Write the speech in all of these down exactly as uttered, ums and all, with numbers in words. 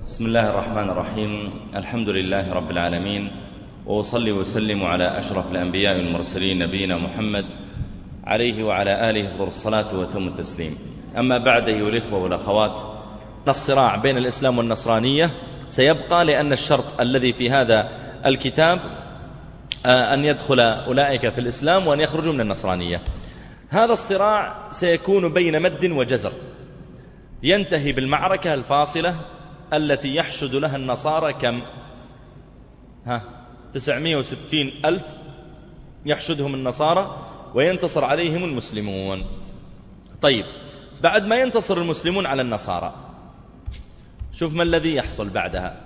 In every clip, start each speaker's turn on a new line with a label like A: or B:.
A: بسم الله الرحمن الرحيم. الحمد لله رب العالمين، وأصلي وسلم على أشرف الأنبياء والمرسلين نبينا محمد عليه وعلى آله أفضل الصلاة وأتم التسليم. أما بعد أيها الإخوة والأخوات، الصراع بين الإسلام والنصرانية سيبقى، لأن الشرط الذي في هذا الكتاب أن يدخل أولئك في الإسلام وأن يخرجوا من النصرانية. هذا الصراع سيكون بين مد وجزر، ينتهي بالمعركة الفاصلة التي يحشد لها النصارى كم؟ ها تسعمائة وستين ألف يحشدهم النصارى وينتصر عليهم المسلمون. طيب، بعد ما ينتصر المسلمون على النصارى، شوف ما الذي يحصل بعدها.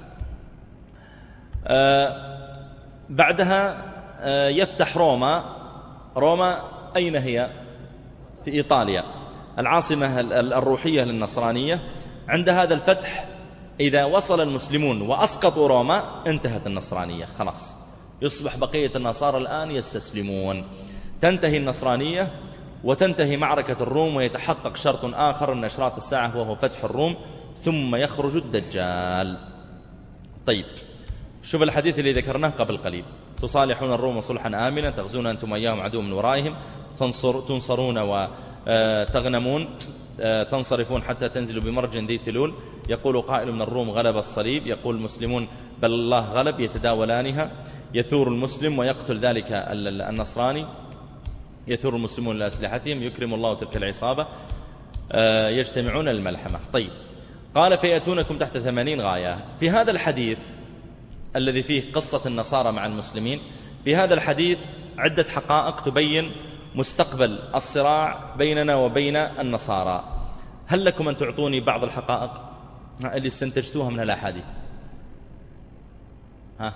A: آه بعدها آه يفتح روما. روما أين هي؟ في إيطاليا، العاصمة الروحية للنصرانية. عند هذا الفتح إذا وصل المسلمون وأسقطوا روما انتهت النصرانية، خلاص يصبح بقية النصارى الآن يستسلمون، تنتهي النصرانية وتنتهي معركة الروم، ويتحقق شرط آخر من أشراط الساعة وهو فتح الروم، ثم يخرج الدجال. طيب، شوف الحديث اللي ذكرناه قبل قليل: تصالحون الروم صلحا آمنا، تغزون أنتم أياهم عدو من ورائهم، تنصر تنصرون وتغنمون، تنصرفون حتى تنزلوا بمرج ذي تلول. يقول قائل من الروم غلب الصليب، يقول المسلمون بل الله غلب، يتداولانها. يثور المسلم ويقتل ذلك النصراني، يثور المسلمون لأسلحتهم، يكرم الله تلك العصابة، يجتمعون للملحمة. طيب، قال فيأتونكم تحت ثمانين غاية. في هذا الحديث الذي فيه قصة النصارى مع المسلمين، في هذا الحديث عدة حقائق تبين مستقبل الصراع بيننا وبين النصارى. هل لكم أن تعطوني بعض الحقائق اللي استنتجتوها من الأحاديث؟ ها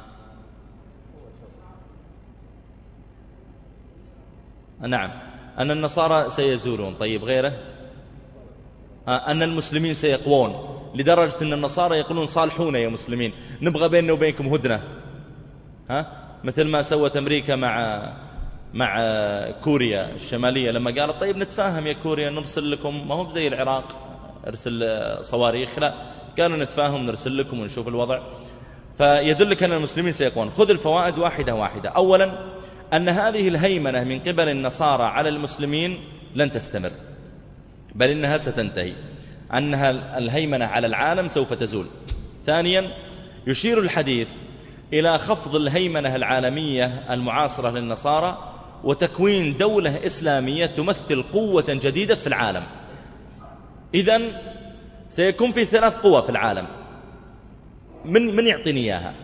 A: نعم، أن النصارى سيزولون. طيب، غيره؟ أن المسلمين سيقوون، لدرجة أن النصارى يقولون صالحونا يا مسلمين، نبغى بيننا وبينكم هدنة، ها مثل ما سوت أمريكا مع مع كوريا الشمالية، لما قالت طيب نتفاهم يا كوريا، نرسل لكم، ما هو زي العراق ارسل صواريخ، لا، قالوا نتفاهم نرسل لكم ونشوف الوضع. فيدلك أن المسلمين سيقوون. خذ الفوائد واحدة واحدة. أولا، أن هذه الهيمنة من قبل النصارى على المسلمين لن تستمر، بل إنها ستنتهي، أنها الهيمنة على العالم سوف تزول. ثانيا، يشير الحديث إلى خفض الهيمنة العالمية المعاصرة للنصارى وتكوين دولة إسلامية تمثل قوة جديدة في العالم. إذن سيكون في ثلاث قوى في العالم. من من يعطيني إياها؟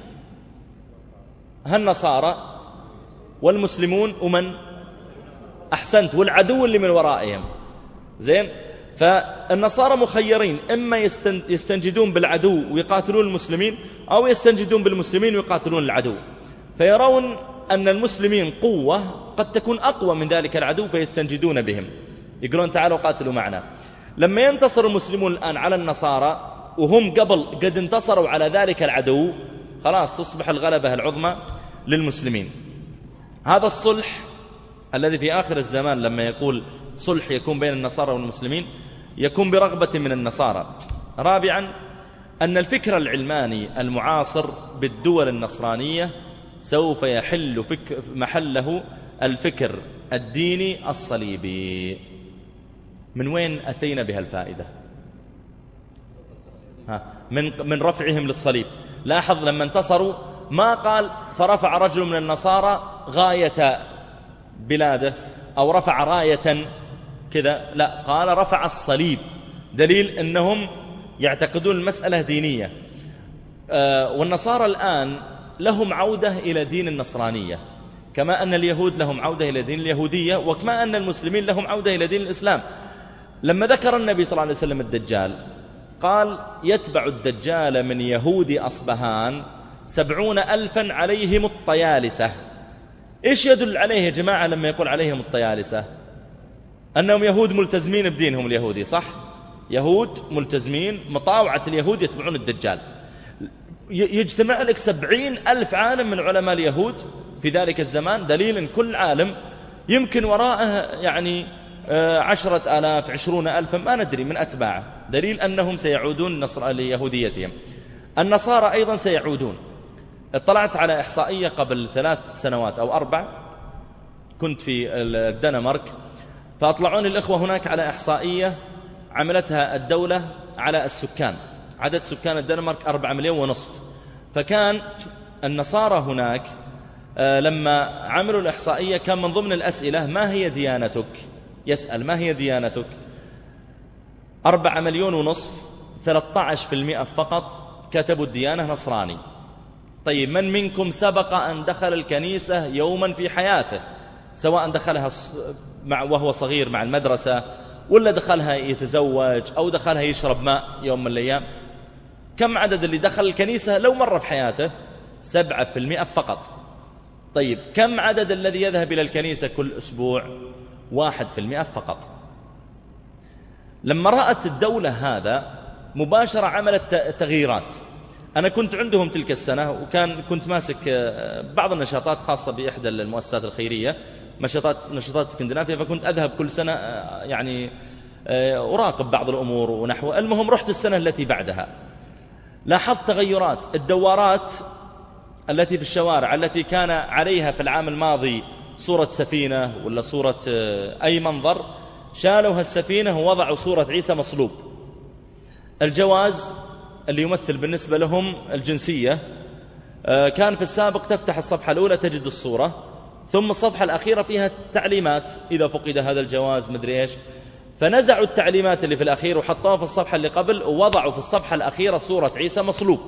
A: هالنصارى والمسلمون ومن؟ أحسنت، والعدو اللي من ورائهم. زين، فالنصارى مخيرين، إما يستنجدون بالعدو ويقاتلون المسلمين، أو يستنجدون بالمسلمين ويقاتلون العدو. فيرون أن المسلمين قوة قد تكون أقوى من ذلك العدو فيستنجدون بهم، يقولون تعالوا قاتلوا معنا. لما ينتصر المسلمون الآن على النصارى وهم قبل قد انتصروا على ذلك العدو، خلاص تصبح الغلبة العظمى للمسلمين. هذا الصلح الذي في آخر الزمان لما يقول صلح يكون بين النصارى والمسلمين، يكون برغبة من النصارى. رابعا، أن الفكر العلماني المعاصر بالدول النصرانية سوف يحل فكر محله الفكر الديني الصليبي. من وين أتينا بها الفائدة؟ ها من من رفعهم للصليب. لاحظ لما انتصروا ما قال فرفع رجل من النصارى غاية بلاده أو رفع راية كذا، لا، قال رفع الصليب، دليل أنهم يعتقدون المسألة دينية. آه والنصارى الآن لهم عودة إلى دين النصرانية، كما أن اليهود لهم عودة إلى دين اليهودية، وكما أن المسلمين لهم عودة إلى دين الإسلام. لما ذكر النبي صلى الله عليه وسلم الدجال قال يتبع الدجال من يهود أصبهان سبعون ألفا عليهم الطيالسة. إيش يدل عليه يا جماعة لما يقول عليهم الطيالسة؟ أنهم يهود ملتزمين بدينهم اليهودي، صح؟ يهود ملتزمين، مطاوعة اليهود يتبعون الدجال. يجتمع لك سبعين ألف عالم من علماء اليهود في ذلك الزمان، دليل أن كل عالم يمكن وراءه يعني عشرة آلاف عشرون ألفا ما ندري من أتباعه، دليل أنهم سيعودون نصر ليهوديتهم. النصارى أيضا سيعودون. اطلعت على إحصائية قبل ثلاث سنوات أو أربع، كنت في الدنمارك، فأطلعوني الإخوة هناك على إحصائية عملتها الدولة على السكان. عدد سكان الدنمارك أربعة مليون ونصف. فكان النصارى هناك لما عملوا الإحصائية كان من ضمن الأسئلة ما هي ديانتك؟ يسأل ما هي ديانتك؟ أربعة مليون ونصف، ثلاثة عشر بالمئة فقط كتبوا الديانة نصراني. طيب من منكم سبق أن دخل الكنيسة يوما في حياته، سواء دخلها مع وهو صغير مع المدرسة، ولا دخلها يتزوج، أو دخلها يشرب ماء يوم من الأيام؟ كم عدد اللي دخل الكنيسة لو مرة في حياته؟ سبعة في المئة فقط. طيب كم عدد الذي يذهب إلى الكنيسة كل أسبوع؟ واحد في المئة فقط. لما رأت الدولة هذا مباشرة عملت تغييرات. أنا كنت عندهم تلك السنة، وكان كنت ماسك بعض النشاطات خاصة بإحدى المؤسسات الخيرية، نشاطات نشاطات اسكندنافيا، فكنت أذهب كل سنة يعني أراقب بعض الأمور ونحو. المهم رحت السنة التي بعدها، لاحظت تغيرات. الدوارات التي في الشوارع التي كان عليها في العام الماضي صورة سفينة ولا صورة أي منظر، شالوا هالسفينة ووضعوا صورة عيسى مصلوب. الجواز اللي يمثل بالنسبة لهم الجنسية، كان في السابق تفتح الصفحة الأولى تجد الصورة، ثم الصفحة الأخيرة فيها تعليمات إذا فقد هذا الجواز مدري إيش. فنزعوا التعليمات اللي في الأخير وحطوها في الصفحة اللي قبل، ووضعوا في الصفحة الأخيرة صورة عيسى مصلوب.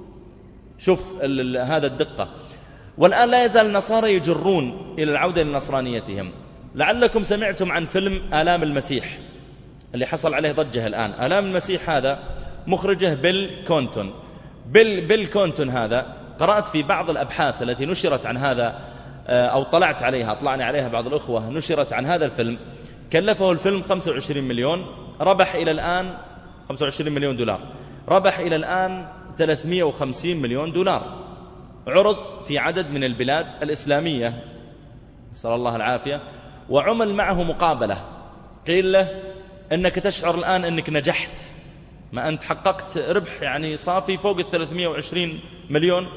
A: شوف هذا الدقة. والآن لا يزال النصارى يجرون إلى العودة لنصرانيتهم. لعلكم سمعتم عن فيلم آلام المسيح اللي حصل عليه ضجة الآن. آلام المسيح هذا مخرجه بيل كونتون. بيل, بيل كونتون هذا قرأت في بعض الأبحاث التي نشرت عن هذا، أو طلعت عليها طلعني عليها بعض الأخوة، نشرت عن هذا الفيلم. كلفه الفيلم خمسة وعشرين مليون، ربح إلى الآن خمسة وعشرين مليون دولار، ربح إلى الآن ثلاثمئة وخمسين مليون دولار. عرض في عدد من البلاد الإسلامية نسأل الله العافية، وعمل معه مقابلة. قيل له أنك تشعر الآن أنك نجحت، ما أنت حققت ربح يعني صافي فوق الثلاثمئة وعشرين مليون،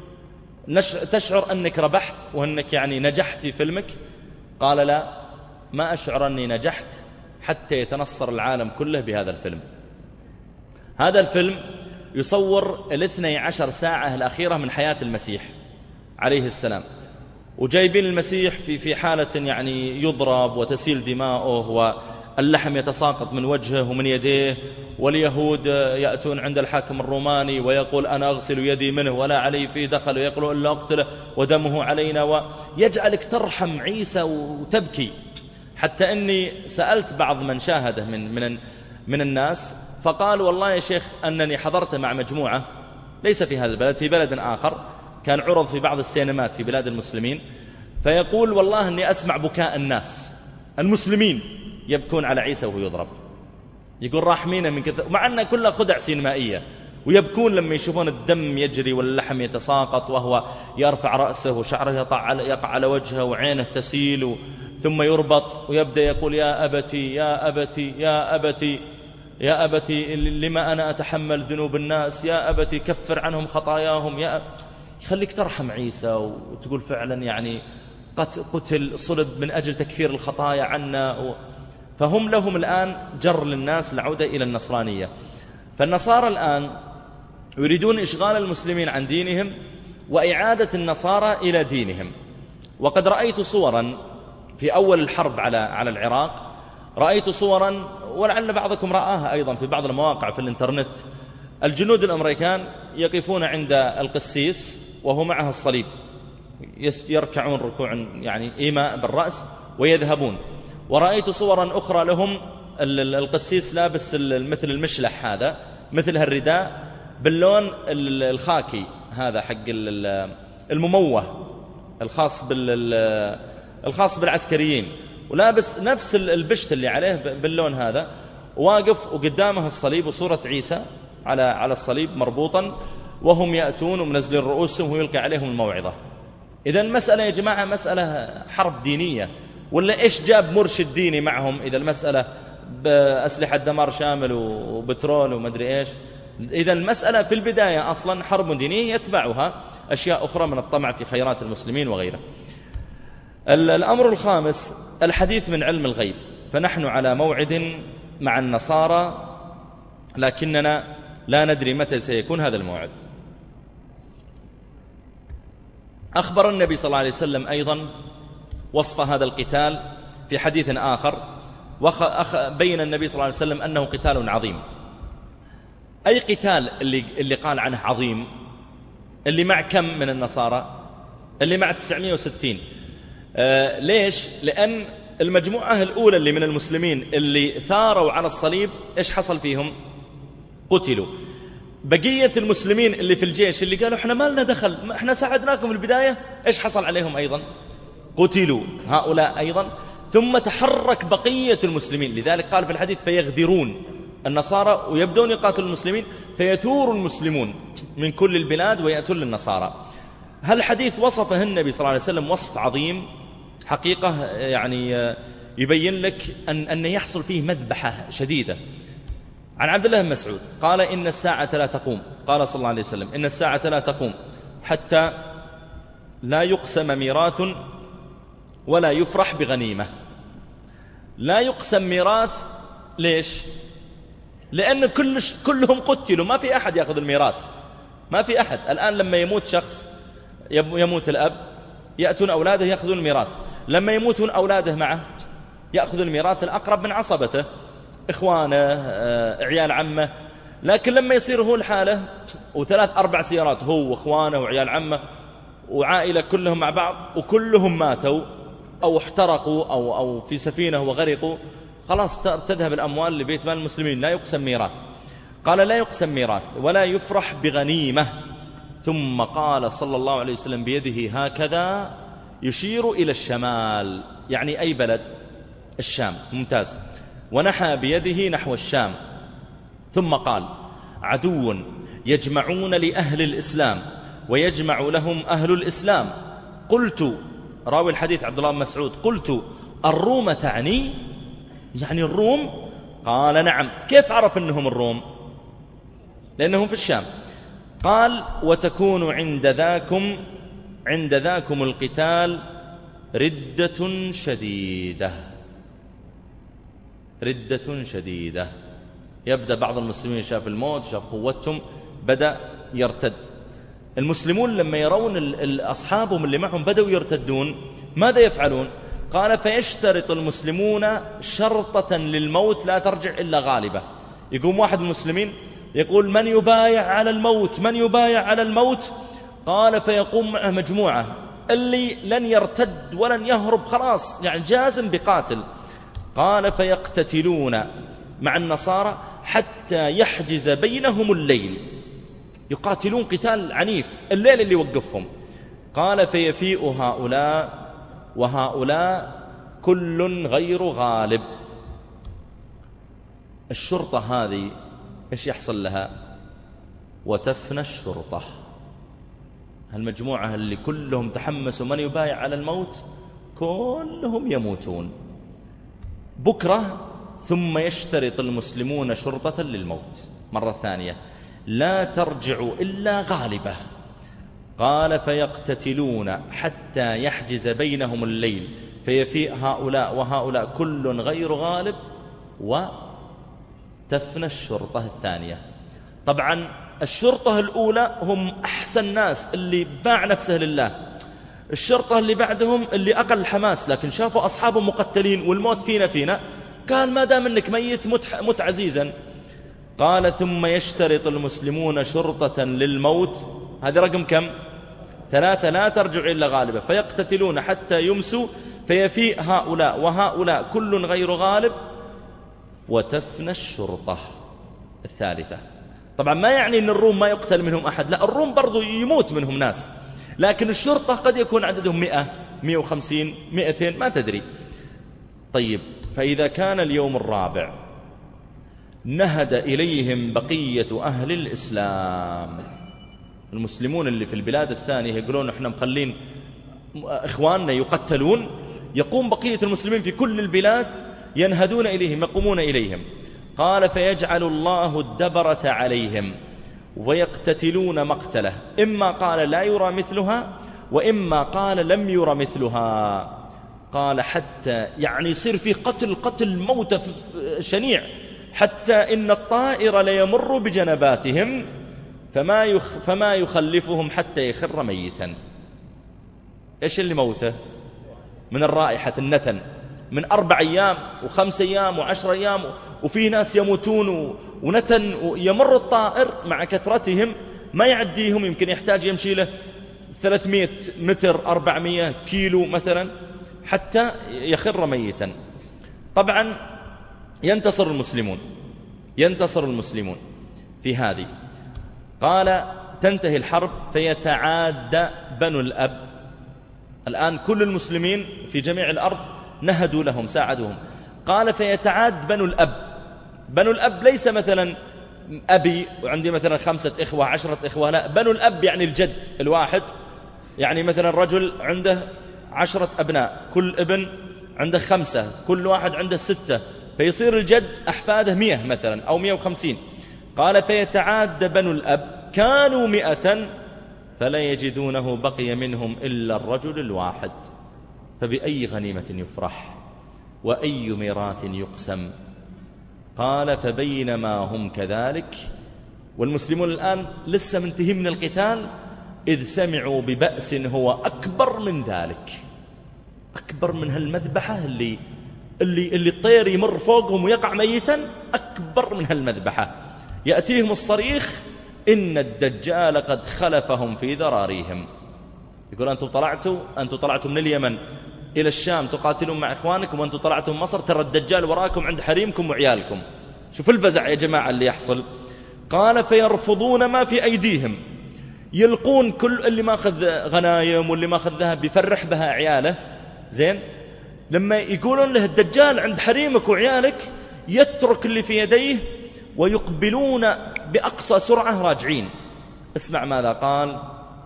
A: تشعر أنك ربحت وأنك يعني نجحت في فيلمك؟ قال لا، ما أشعر أني نجحت حتى يتنصر العالم كله بهذا الفيلم. هذا الفيلم يصور الاثني عشر ساعة الأخيرة من حياة المسيح عليه السلام، وجايبين المسيح في في حالة يعني يضرب وتسيل دماؤه واللحم يتساقط من وجهه ومن يديه، واليهود يأتون عند الحاكم الروماني ويقول أنا أغسل يدي منه ولا علي فيه دخل، ويقول إلا أقتله ودمه علينا، ويجعلك ترحم عيسى وتبكي. حتى أني سألت بعض من شاهده من من من الناس، فقال والله يا شيخ أنني حضرت مع مجموعة ليس في هذا البلد، في بلد آخر، كان عرض في بعض السينمات في بلاد المسلمين، فيقول والله أني أسمع بكاء الناس المسلمين يبكون على عيسى وهو يضرب، يقول راحمين من كثر، مع أنها كلها خدع سينمائية، ويبكون لما يشوفون الدم يجري واللحم يتساقط وهو يرفع رأسه وشعره يقع على وجهه وعينه تسيل، ثم يربط ويبدأ يقول يا أبتي يا أبتي يا أبتي يا أبتي لما أنا أتحمل ذنوب الناس، يا أبتي كفر عنهم خطاياهم، يا أب... يخليك ترحم عيسى وتقول فعلا يعني قتل صلب من أجل تكفير الخطايا عنا و... فهم لهم الآن جر للناس العودة إلى النصرانية. فالنصارى الآن يريدون إشغال المسلمين عن دينهم وإعادة النصارى إلى دينهم. وقد رأيت صورا في أول الحرب على على العراق، رأيت صورا ولعل بعضكم رآها أيضا في بعض المواقع في الإنترنت، الجنود الأمريكان يقفون عند القسيس وهو معه الصليب، يركعون ركوع يعني إيماء بالرأس ويذهبون. ورأيت صورا أخرى لهم القسيس لابس مثل المشلح هذا، مثل هالرداء باللون الخاكي هذا حق المموه الخاص بال الخاص بالعسكريين، ولابس نفس البشت اللي عليه باللون هذا، واقف وقدامه الصليب وصورة عيسى على على الصليب مربوطا، وهم يأتون ومنزلين رؤوسهم ويلقى عليهم الموعظة. إذا المسألة يا جماعة مسألة حرب دينية، ولا إيش جاب مرشد ديني معهم إذا المسألة بأسلحة دمار شامل وبترول ومدري إيش؟ إذا المسألة في البداية أصلا حرب دينية يتبعها أشياء أخرى من الطمع في خيرات المسلمين وغيره. الأمر الخامس الحديث من علم الغيب. فنحن على موعد مع النصارى لكننا لا ندري متى سيكون هذا الموعد. أخبر النبي صلى الله عليه وسلم أيضا وصف هذا القتال في حديث آخر، بين النبي صلى الله عليه وسلم أنه قتال عظيم. أي قتال اللي, اللي قال عنه عظيم؟ اللي مع كم من النصارى؟ اللي مع تسعمائة وستين. آه ليش؟ لأن المجموعة الأولى اللي من المسلمين اللي ثاروا على الصليب إيش حصل فيهم؟ قتلوا. بقية المسلمين اللي في الجيش اللي قالوا احنا ما لنا دخل، احنا ساعدناكم في البداية، إيش حصل عليهم أيضا؟ قتلوا هؤلاء أيضا. ثم تحرك بقية المسلمين، لذلك قال في الحديث فيغدرون النصارى ويبدون يقاتلوا المسلمين، فيثور المسلمون من كل البلاد ويأتون للنصارى. هل الحديث وصفه النبي صلى الله عليه وسلم وصف عظيم حقيقة، يعني يبين لك أن, أن يحصل فيه مذبحة شديدة. عن عبد الله بن مسعود قال إن الساعة لا تقوم، قال صلى الله عليه وسلم إن الساعة لا تقوم حتى لا يقسم ميراث ولا يفرح بغنيمة. لا يقسم ميراث ليش؟ لأن كل كلهم قتلوا، ما في أحد يأخذ الميراث، ما في أحد. الآن لما يموت شخص، يموت الأب، يأتون أولاده يأخذون الميراث. لما يموتون أولاده معه يأخذ الميراث الأقرب من عصبته، إخوانه، عيال عمه. لكن لما يصير هو الحالة وثلاث أربع سيارات، هو وإخوانه وعيال عمه وعائلة كلهم مع بعض وكلهم ماتوا أو احترقوا أو, أو في سفينة وغرقوا، خلاص تذهب الأموال لبيت مال المسلمين، لا يقسم ميراث. قال لا يقسم ميراث ولا يفرح بغنيمة. ثم قال صلى الله عليه وسلم بيده هكذا يشير إلى الشمال، يعني أي بلد؟ الشام. ممتاز. ونحى بيده نحو الشام. ثم قال عدو يجمعون لأهل الإسلام ويجمع لهم أهل الإسلام. قلت، راوي الحديث عبد الله بن مسعود، قلت الروم تعني؟ يعني الروم؟ قال نعم. كيف عرف أنهم الروم؟ لأنهم في الشام. قال وتكون عند ذاكم عند ذاكم القتال ردة شديدة. ردة شديدة، يبدأ بعض المسلمين شاف الموت، شاف قوتهم، بدأ يرتد. المسلمون لما يرون أصحابهم اللي معهم بدأوا يرتدون ماذا يفعلون؟ قال فيشترط المسلمون شرطة للموت لا ترجع إلا غالبة. يقوم واحد من المسلمين يقول من يبايع على الموت، من يبايع على الموت؟ قال فيقوم معه مجموعة، اللي لن يرتد ولن يهرب خلاص يعني جازم بقاتل. قال فيقتتلون مع النصارى حتى يحجز بينهم الليل، يقاتلون قتال عنيف الليل اللي يوقفهم. قال فيفيء هؤلاء وهؤلاء كل غير غالب. الشرطة هذه إيش يحصل لها؟ وتفنى الشرطة. هالمجموعة اللي كلهم تحمسوا من يبايع على الموت كلهم يموتون. بكرة ثم يشترط المسلمون شرطة للموت مرة ثانية لا ترجع إلا غالبة. قال فيقتتلون حتى يحجز بينهم الليل فيفيء هؤلاء وهؤلاء كل غير غالب وتفنى الشرطة الثانية. طبعا الشرطة الأولى هم أحسن ناس اللي باع نفسه لله. الشرطة اللي بعدهم اللي أقل حماس، لكن شافوا أصحابهم مقتلين والموت فينا فينا، قال ما دام أنك ميت مت, مت عزيزا. قال ثم يشترط المسلمون شرطة للموت، هذا رقم كم؟ ثلاثة لا ترجع إلا غالبة. فيقتتلون حتى يمسوا فيفيء هؤلاء وهؤلاء كل غير غالب وتفنى الشرطة الثالثة. طبعا ما يعني أن الروم ما يقتل منهم أحد، لا، الروم برضو يموت منهم ناس، لكن الشرطة قد يكون عددهم مئة، مئة وخمسين، مئتين، ما تدري. طيب فإذا كان اليوم الرابع نهد إليهم بقية أهل الإسلام، المسلمون اللي في البلاد الثانية يقولون احنا مخلين إخواننا يقتلون، يقوم بقية المسلمين في كل البلاد ينهدون إليهم، يقومون إليهم. قال فيجعل الله الدبرة عليهم ويقتتلون مقتله، إما قال لا يرى مثلها وإما قال لم يرى مثلها. قال حتى يعني يصير في قتل قتل موت شنيع، حتى إن الطائر ليمر بجنباتهم فما, يخ فما يخلفهم حتى يخر ميتا. إيش اللي موته؟ من الرائحة النتن، من أربع أيام وخمس أيام وعشر أيام، وفي ناس يموتون ونتن، ويمر الطائر مع كثرتهم ما يعديهم، يمكن يحتاج يمشي له ثلاثمائة متر أربعمائة كيلو مثلا حتى يخر ميتا. طبعا ينتصر المسلمون ينتصر المسلمون في هذه. قال تنتهي الحرب فيتعاد بنو الأب. الآن كل المسلمين في جميع الأرض نهدوا لهم ساعدوهم. قال فيتعاد بنو الأب. بنو الأب ليس مثلا أبي وعندي مثلا خمسة إخوة عشرة إخوة، لا، بنو الأب يعني الجد الواحد. يعني مثلا رجل عنده عشرة أبناء، كل ابن عنده خمسة، كل واحد عنده ستة، فيصير الجد أحفاده مئة مثلا أو مئة وخمسين. قال فيتعاد بنو الأب كانوا مئة فلا يجدونه بقي منهم إلا الرجل الواحد، فبأي غنيمة يفرح وأي ميراث يقسم. قال فبينما هم كذلك والمسلمون الآن لسه منتهي من القتال إذ سمعوا ببأس هو أكبر من ذلك، أكبر من هالمذبحة اللي اللي اللي الطير يمر فوقهم ويقع ميتا، أكبر من هالمذبحة. يأتيهم الصريخ إن الدجال قد خلفهم في ذراريهم. يقول أنتم طلعتوا أنتم طلعتوا من اليمن إلى الشام تقاتلون مع إخوانكم، وأنتم طلعتوا من مصر، ترى الدجال وراكم عند حريمكم وعيالكم. شوف الفزع يا جماعة اللي يحصل. قال فيرفضون ما في أيديهم، يلقون كل اللي ما أخذ غنايم واللي ما أخذ ذهب بيفرح بها عياله. زين، لما يقولون له الدجال عند حريمك وعيالك يترك اللي في يديه ويقبلون بأقصى سرعة راجعين. اسمع ماذا قال: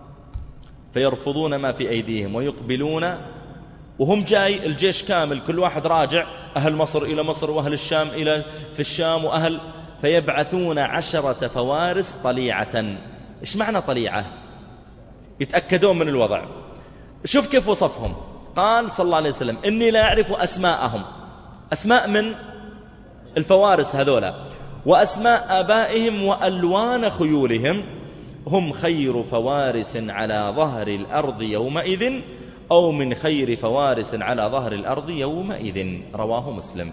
A: فيرفضون ما في أيديهم ويقبلون، وهم جاي الجيش كامل، كل واحد راجع، أهل مصر إلى مصر وأهل الشام إلى في الشام وأهل، فيبعثون عشرة فوارس طليعة. إيش معنى طليعة؟ يتأكدون من الوضع. شوف كيف وصفهم. قال صلى الله عليه وسلم: إني لا أعرف أسماءهم، أسماء من الفوارس هذولا، وأسماء آبائهم وألوان خيولهم، هم خير فوارس على ظهر الأرض يومئذ أو من خير فوارس على ظهر الأرض يومئذ. رواه مسلم.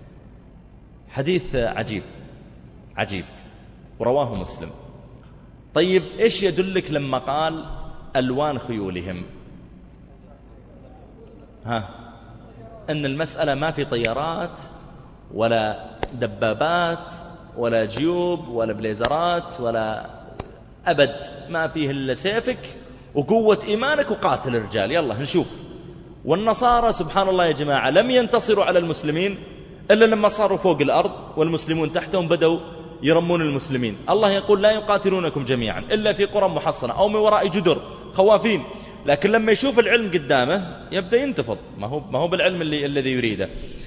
A: حديث عجيب عجيب ورواه مسلم. طيب إيش يدلك لما قال ألوان خيولهم؟ ها، أن المسألة ما في طيارات ولا دبابات ولا جيوب ولا بليزرات ولا أبد، ما فيه إلا سيفك وقوة إيمانك وقاتل الرجال، يلا نشوف. والنصارى سبحان الله يا جماعة لم ينتصروا على المسلمين إلا لما صاروا فوق الأرض والمسلمون تحتهم بدأوا يرمون المسلمين. الله يقول: لا يقاتلونكم جميعا إلا في قرى محصنة أو من وراء جدر خوافين. لكن لما يشوف العلم قدامه يبدأ ينتفض، ما هو ما هو بالعلم اللي الذي يريده.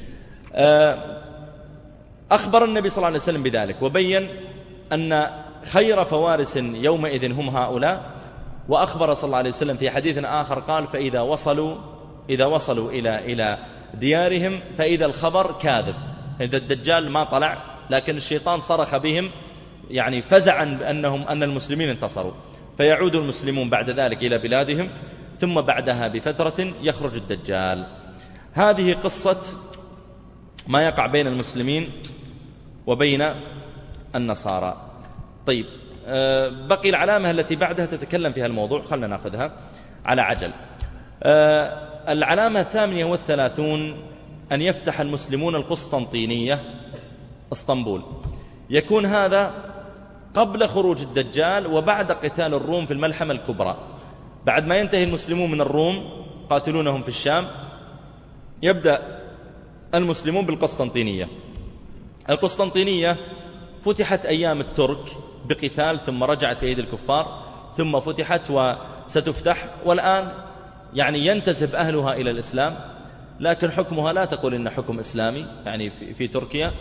A: أخبر النبي صلى الله عليه وسلم بذلك، وبين أن خير فوارس يومئذ هم هؤلاء. وأخبر صلى الله عليه وسلم في حديث آخر قال: فإذا وصلوا إذا وصلوا إلى إلى ديارهم فإذا الخبر كاذب، إذا الدجال ما طلع لكن الشيطان صرخ بهم يعني فزعا بأنهم أن المسلمين انتصروا، فيعود المسلمون بعد ذلك إلى بلادهم، ثم بعدها بفترة يخرج الدجال. هذه قصة ما يقع بين المسلمين وبين النصارى. طيب، بقي العلامة التي بعدها تتكلم فيها الموضوع، خلنا نأخذها على عجل. العلامة الثامنة والثلاثون أن يفتح المسلمون القسطنطينية اسطنبول. يكون هذا قبل خروج الدجال وبعد قتال الروم في الملحمة الكبرى. بعد ما ينتهي المسلمون من الروم قاتلونهم في الشام، يبدأ المسلمون بالقسطنطينية. القسطنطينية فتحت أيام الترك بقتال، ثم رجعت في أيدي الكفار، ثم فتحت وستفتح، والآن يعني ينتسب أهلها إلى الإسلام، لكن حكمها لا تقول إن حكم إسلامي يعني في, في تركيا.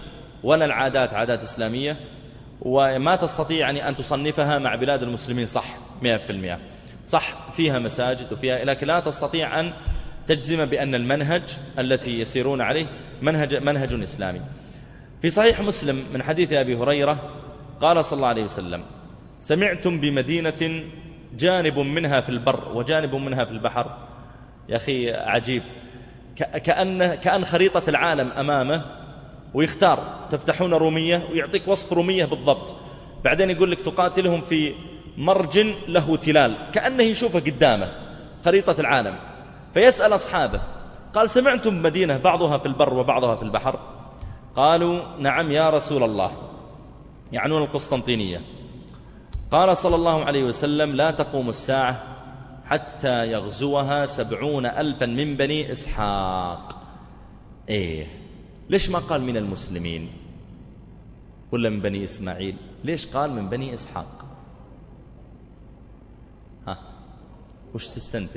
A: ولا العادات عادات إسلامية، وما تستطيع يعني أن تصنفها مع بلاد المسلمين صح مئة في المئة، صح فيها مساجد وفيها، لكن لا تستطيع أن تجزم بأن المنهج التي يسيرون عليه منهج, منهج إسلامي. في صحيح مسلم من حديث أبي هريرة قال صلى الله عليه وسلم: سمعتم بمدينة جانب منها في البر وجانب منها في البحر. يا أخي عجيب، كأن, كأن خريطة العالم أمامه ويختار تفتحون رومية ويعطيك وصف رومية بالضبط، بعدين يقول لك تقاتلهم في مرج له تلال، كأنه يشوفه قدامه خريطة العالم. فيسأل أصحابه قال: سمعتم مدينة بعضها في البر وبعضها في البحر؟ قالوا: نعم يا رسول الله، يعنون القسطنطينية. قال صلى الله عليه وسلم: لا تقوم الساعة حتى يغزوها سبعون ألفا من بني إسحاق. إيه، ليش ما قال من المسلمين ولا من بني إسماعيل؟ ليش قال من بني إسحاق؟ ها، وش تستنتج؟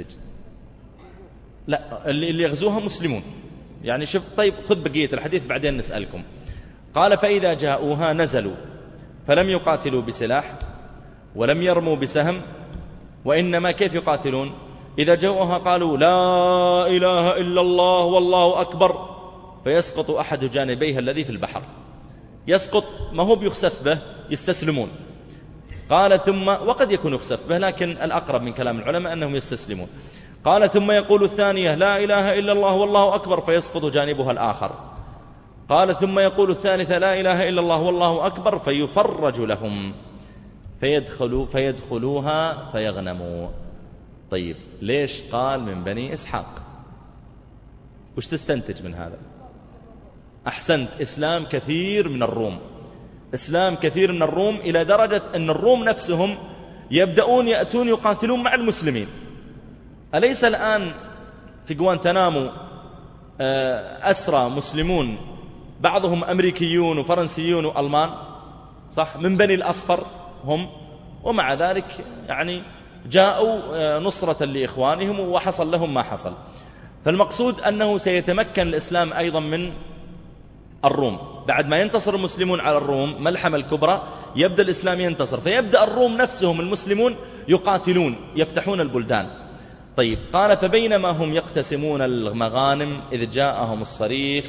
A: لا، اللي يغزوها مسلمون. يعني شوف، طيب خذ بقية الحديث بعدين نسألكم. قال: فإذا جاءوها نزلوا فلم يقاتلوا بسلاح ولم يرموا بسهم، وإنما كيف يقاتلون؟ إذا جاءوها قالوا: لا إله إلا الله والله أكبر، فيسقط أحد جانبيها الذي في البحر. يسقط، ما هو بيخسف به، يستسلمون. قال: ثم، وقد يكون يخسف به، لكن الأقرب من كلام العلماء أنهم يستسلمون. قال: ثم يقول الثانية: لا إله إلا الله والله أكبر، فيسقط جانبها الآخر. قال: ثم يقول الثالثة: لا إله إلا الله والله أكبر، فيفرج لهم فيدخلوا فيدخلوها فيغنموا. طيب ليش قال من بني إسحاق؟ وش تستنتج من هذا؟ أحسنت، إسلام كثير من الروم، إسلام كثير من الروم، إلى درجة أن الروم نفسهم يبدأون يأتون يقاتلون مع المسلمين. أليس الآن في غوانتنامو أسرى مسلمون بعضهم أمريكيون وفرنسيون وألمان، صح، من بني الأصفر هم، ومع ذلك يعني جاءوا نصرة لإخوانهم وحصل لهم ما حصل. فالمقصود أنه سيتمكن الإسلام أيضا من الروم. بعد ما ينتصر المسلمون على الروم ملحمة الكبرى، يبدأ الإسلام ينتصر، فيبدأ الروم نفسهم المسلمون يقاتلون يفتحون البلدان. طيب، قال: فبينما هم يقتسمون المغانم إذ جاءهم الصريخ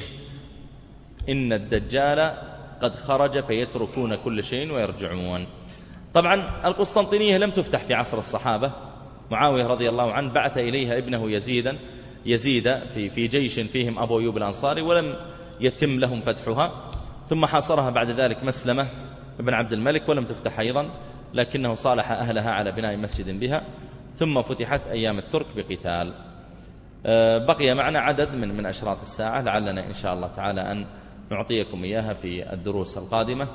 A: إن الدجال قد خرج فيتركون كل شيء ويرجعون. طبعا القسطنطينية لم تفتح في عصر الصحابة. معاوية رضي الله عنه بعث إليها ابنه يزيدا يزيد في في جيش فيهم أبو أيوب الأنصاري، ولم يتم لهم فتحها. ثم حاصرها بعد ذلك مسلمة ابن عبد الملك ولم تفتح أيضا، لكنه صالح أهلها على بناء مسجد بها، ثم فتحت أيام الترك بقتال. بقي معنا عدد من من أشراط الساعة، لعلنا إن شاء الله تعالى أن نعطيكم إياها في الدروس القادمة.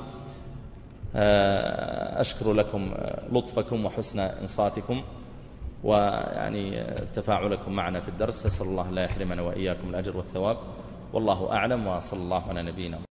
A: أشكر لكم لطفكم وحسن إنصاتكم ويعني تفاعلكم معنا في الدرس. أسأل الله لا يحرمنا وإياكم الأجر والثواب، والله أعلم، وصلى الله على نبينا.